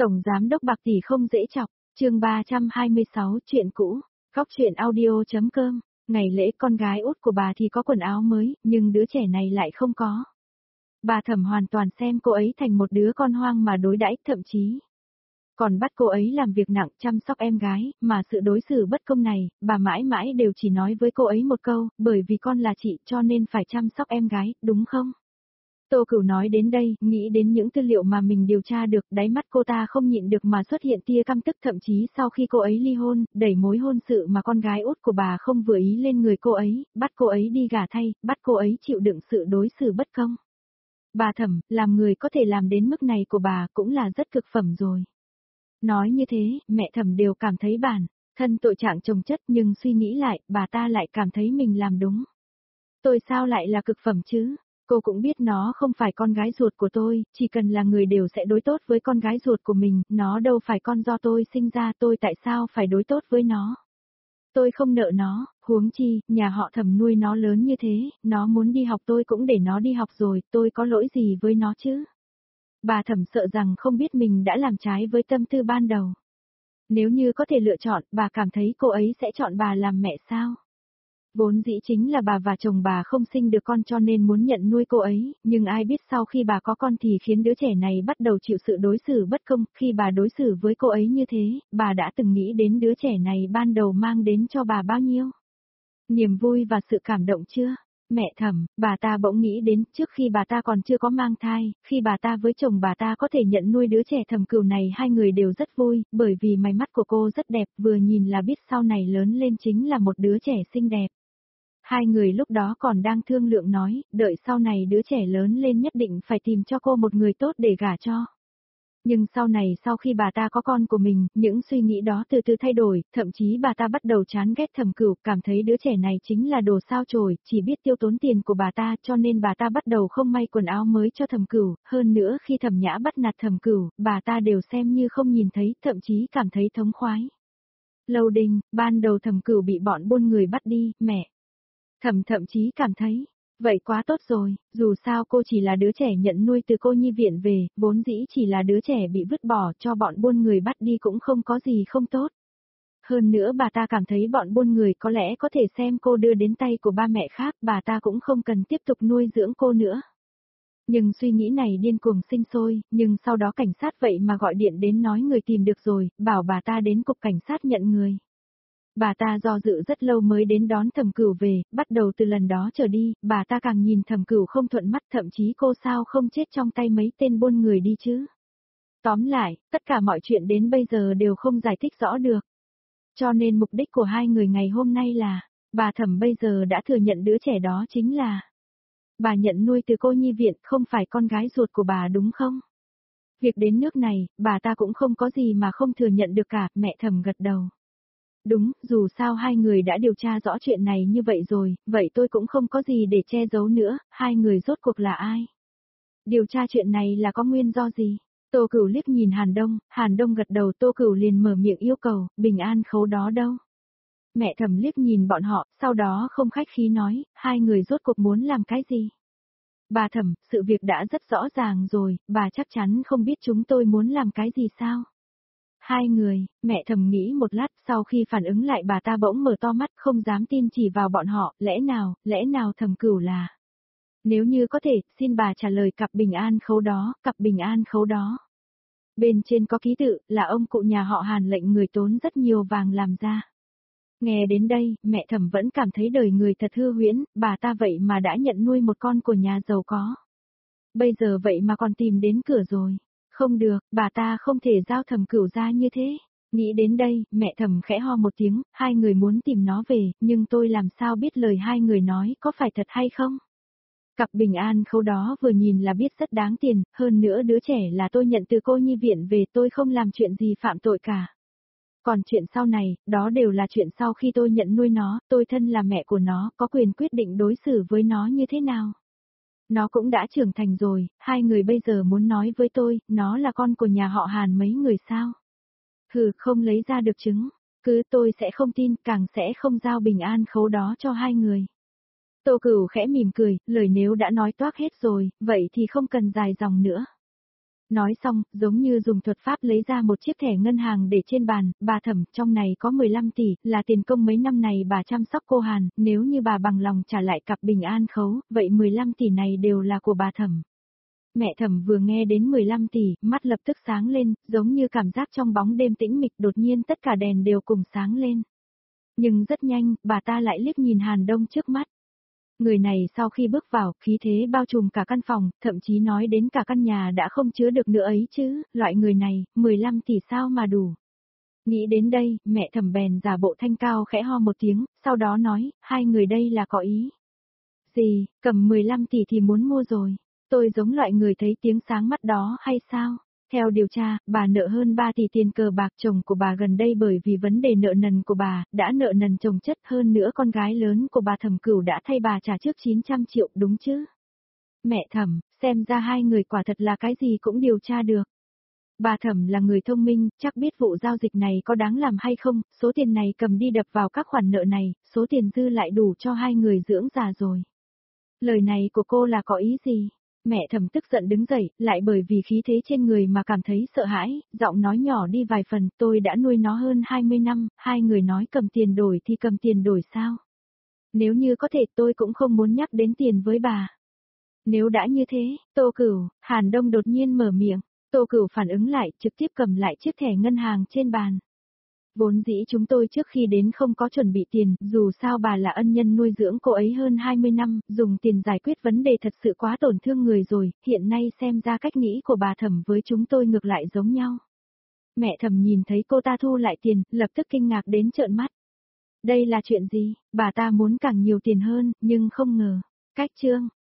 Tổng giám đốc Bạc tỷ không dễ chọc, chương 326 chuyện cũ, góc chuyện audio.com, ngày lễ con gái út của bà thì có quần áo mới, nhưng đứa trẻ này lại không có. Bà Thẩm hoàn toàn xem cô ấy thành một đứa con hoang mà đối đãi, thậm chí còn bắt cô ấy làm việc nặng chăm sóc em gái, mà sự đối xử bất công này, bà mãi mãi đều chỉ nói với cô ấy một câu, bởi vì con là chị cho nên phải chăm sóc em gái, đúng không? Tô Cửu nói đến đây, nghĩ đến những tư liệu mà mình điều tra được, đáy mắt cô ta không nhịn được mà xuất hiện tia căm tức, thậm chí sau khi cô ấy ly hôn, đẩy mối hôn sự mà con gái út của bà không vừa ý lên người cô ấy, bắt cô ấy đi gả thay, bắt cô ấy chịu đựng sự đối xử bất công. Bà Thẩm, làm người có thể làm đến mức này của bà cũng là rất cực phẩm rồi. Nói như thế, mẹ Thẩm đều cảm thấy bản thân tội trạng chồng chất, nhưng suy nghĩ lại, bà ta lại cảm thấy mình làm đúng. Tôi sao lại là cực phẩm chứ? Cô cũng biết nó không phải con gái ruột của tôi, chỉ cần là người đều sẽ đối tốt với con gái ruột của mình, nó đâu phải con do tôi sinh ra, tôi tại sao phải đối tốt với nó? Tôi không nợ nó, huống chi, nhà họ Thẩm nuôi nó lớn như thế, nó muốn đi học tôi cũng để nó đi học rồi, tôi có lỗi gì với nó chứ? Bà Thẩm sợ rằng không biết mình đã làm trái với tâm tư ban đầu. Nếu như có thể lựa chọn, bà cảm thấy cô ấy sẽ chọn bà làm mẹ sao? Vốn dĩ chính là bà và chồng bà không sinh được con cho nên muốn nhận nuôi cô ấy, nhưng ai biết sau khi bà có con thì khiến đứa trẻ này bắt đầu chịu sự đối xử bất công, khi bà đối xử với cô ấy như thế, bà đã từng nghĩ đến đứa trẻ này ban đầu mang đến cho bà bao nhiêu niềm vui và sự cảm động chưa? Mẹ Thẩm, bà ta bỗng nghĩ đến trước khi bà ta còn chưa có mang thai, khi bà ta với chồng bà ta có thể nhận nuôi đứa trẻ Thẩm Cửu này, hai người đều rất vui, bởi vì mày mắt của cô rất đẹp, vừa nhìn là biết sau này lớn lên chính là một đứa trẻ xinh đẹp. Hai người lúc đó còn đang thương lượng nói, đợi sau này đứa trẻ lớn lên nhất định phải tìm cho cô một người tốt để gả cho. Nhưng sau này sau khi bà ta có con của mình, những suy nghĩ đó từ từ thay đổi, thậm chí bà ta bắt đầu chán ghét Thẩm Cửu, cảm thấy đứa trẻ này chính là đồ sao chổi, chỉ biết tiêu tốn tiền của bà ta, cho nên bà ta bắt đầu không may quần áo mới cho Thẩm Cửu, hơn nữa khi Thẩm Nhã bắt nạt Thẩm Cửu, bà ta đều xem như không nhìn thấy, thậm chí cảm thấy thống khoái. Lâu Đình, ban đầu Thẩm Cửu bị bọn buôn người bắt đi, mẹ thậm chí cảm thấy, vậy quá tốt rồi, dù sao cô chỉ là đứa trẻ nhận nuôi từ cô nhi viện về, vốn dĩ chỉ là đứa trẻ bị vứt bỏ cho bọn buôn người bắt đi cũng không có gì không tốt. Hơn nữa bà ta cảm thấy bọn buôn người có lẽ có thể xem cô đưa đến tay của ba mẹ khác, bà ta cũng không cần tiếp tục nuôi dưỡng cô nữa. Nhưng suy nghĩ này điên cuồng sinh sôi, nhưng sau đó cảnh sát vậy mà gọi điện đến nói người tìm được rồi, bảo bà ta đến cục cảnh sát nhận người. Bà ta do dự rất lâu mới đến đón Thẩm Cửu về, bắt đầu từ lần đó trở đi, bà ta càng nhìn Thẩm Cửu không thuận mắt, thậm chí cô sao không chết trong tay mấy tên buôn người đi chứ. Tóm lại, tất cả mọi chuyện đến bây giờ đều không giải thích rõ được. Cho nên mục đích của hai người ngày hôm nay là, bà Thẩm bây giờ đã thừa nhận đứa trẻ đó chính là bà nhận nuôi từ cô nhi viện, không phải con gái ruột của bà đúng không? Việc đến nước này, bà ta cũng không có gì mà không thừa nhận được cả, mẹ Thẩm gật đầu. Đúng, dù sao hai người đã điều tra rõ chuyện này như vậy rồi, vậy tôi cũng không có gì để che giấu nữa, hai người rốt cuộc là ai? Điều tra chuyện này là có nguyên do gì? Tô Cửu liếc nhìn Hàn Đông gật đầu, Tô Cửu liền mở miệng yêu cầu, Bình An khấu đó đâu? Mẹ Thẩm liếc nhìn bọn họ, sau đó không khách khí nói, hai người rốt cuộc muốn làm cái gì? Bà Thẩm, sự việc đã rất rõ ràng rồi, bà chắc chắn không biết chúng tôi muốn làm cái gì sao? Hai người, mẹ Thẩm nghĩ một lát, sau khi phản ứng lại bà ta bỗng mở to mắt không dám tin chỉ vào bọn họ, lẽ nào Thẩm Cửu là. Nếu như có thể, xin bà trả lời cặp bình an khấu đó, cặp bình an khấu đó. Bên trên có ký tự, là ông cụ nhà họ Hàn lệnh người tốn rất nhiều vàng làm ra. Nghe đến đây, mẹ Thẩm vẫn cảm thấy đời người thật hư huyễn, bà ta vậy mà đã nhận nuôi một con của nhà giàu có. Bây giờ vậy mà còn tìm đến cửa rồi. Không được, bà ta không thể giao Thẩm Cửu ra như thế. Nghĩ đến đây, mẹ Thẩm khẽ ho một tiếng, hai người muốn tìm nó về, nhưng tôi làm sao biết lời hai người nói có phải thật hay không? Cặp bình an khấu đó vừa nhìn là biết rất đáng tiền, hơn nữa đứa trẻ là tôi nhận từ cô nhi viện về, tôi không làm chuyện gì phạm tội cả. Còn chuyện sau này, đó đều là chuyện sau khi tôi nhận nuôi nó, tôi thân là mẹ của nó, có quyền quyết định đối xử với nó như thế nào. Nó cũng đã trưởng thành rồi, hai người bây giờ muốn nói với tôi, nó là con của nhà họ Hàn mấy người sao? Hừ, không lấy ra được chứng, cứ tôi sẽ không tin, càng sẽ không giao bình an khấu đó cho hai người. Tô Cửu khẽ mỉm cười, lời nếu đã nói toác hết rồi, vậy thì không cần dài dòng nữa. Nói xong, giống như dùng thuật pháp lấy ra một chiếc thẻ ngân hàng để trên bàn, bà Thẩm, trong này có 15 tỷ, là tiền công mấy năm này bà chăm sóc cô Hàn, nếu như bà bằng lòng trả lại cặp bình an khấu, vậy 15 tỷ này đều là của bà Thẩm. Mẹ Thẩm vừa nghe đến 15 tỷ, mắt lập tức sáng lên, giống như cảm giác trong bóng đêm tĩnh mịch đột nhiên tất cả đèn đều cùng sáng lên. Nhưng rất nhanh, bà ta lại liếc nhìn Hàn Đông trước mắt. Người này sau khi bước vào, khí thế bao trùm cả căn phòng, thậm chí nói đến cả căn nhà đã không chứa được nữa ấy chứ, loại người này, 15 tỷ sao mà đủ. Nghĩ đến đây, mẹ Thẩm bèn giả bộ thanh cao khẽ ho một tiếng, sau đó nói, hai người đây là có ý. Gì, cầm 15 tỷ thì muốn mua rồi. Tôi giống loại người thấy tiếng sáng mắt đó hay sao? Theo điều tra, bà nợ hơn 3 tỷ tiền cờ bạc, chồng của bà gần đây bởi vì vấn đề nợ nần của bà, đã nợ nần chồng chất, hơn nữa con gái lớn của bà Thẩm Cửu đã thay bà trả trước 900 triệu đúng chứ? Mẹ Thẩm, xem ra hai người quả thật là cái gì cũng điều tra được. Bà Thẩm là người thông minh, chắc biết vụ giao dịch này có đáng làm hay không, số tiền này cầm đi đập vào các khoản nợ này, số tiền dư lại đủ cho hai người dưỡng già rồi. Lời này của cô là có ý gì? Mẹ Thẩm tức giận đứng dậy, lại bởi vì khí thế trên người mà cảm thấy sợ hãi, giọng nói nhỏ đi vài phần, tôi đã nuôi nó hơn 20 năm, hai người nói cầm tiền đổi thì cầm tiền đổi sao? Nếu như có thể tôi cũng không muốn nhắc đến tiền với bà. Nếu đã như thế, Tô Cửu, Hàn Đông đột nhiên mở miệng, Tô Cửu phản ứng lại, trực tiếp cầm lại chiếc thẻ ngân hàng trên bàn. Vốn dĩ chúng tôi trước khi đến không có chuẩn bị tiền, dù sao bà là ân nhân nuôi dưỡng cô ấy hơn 20 năm, dùng tiền giải quyết vấn đề thật sự quá tổn thương người rồi, hiện nay xem ra cách nghĩ của bà Thẩm với chúng tôi ngược lại giống nhau. Mẹ Thẩm nhìn thấy cô ta thu lại tiền, lập tức kinh ngạc đến trợn mắt. Đây là chuyện gì, bà ta muốn càng nhiều tiền hơn, nhưng không ngờ. Cách chương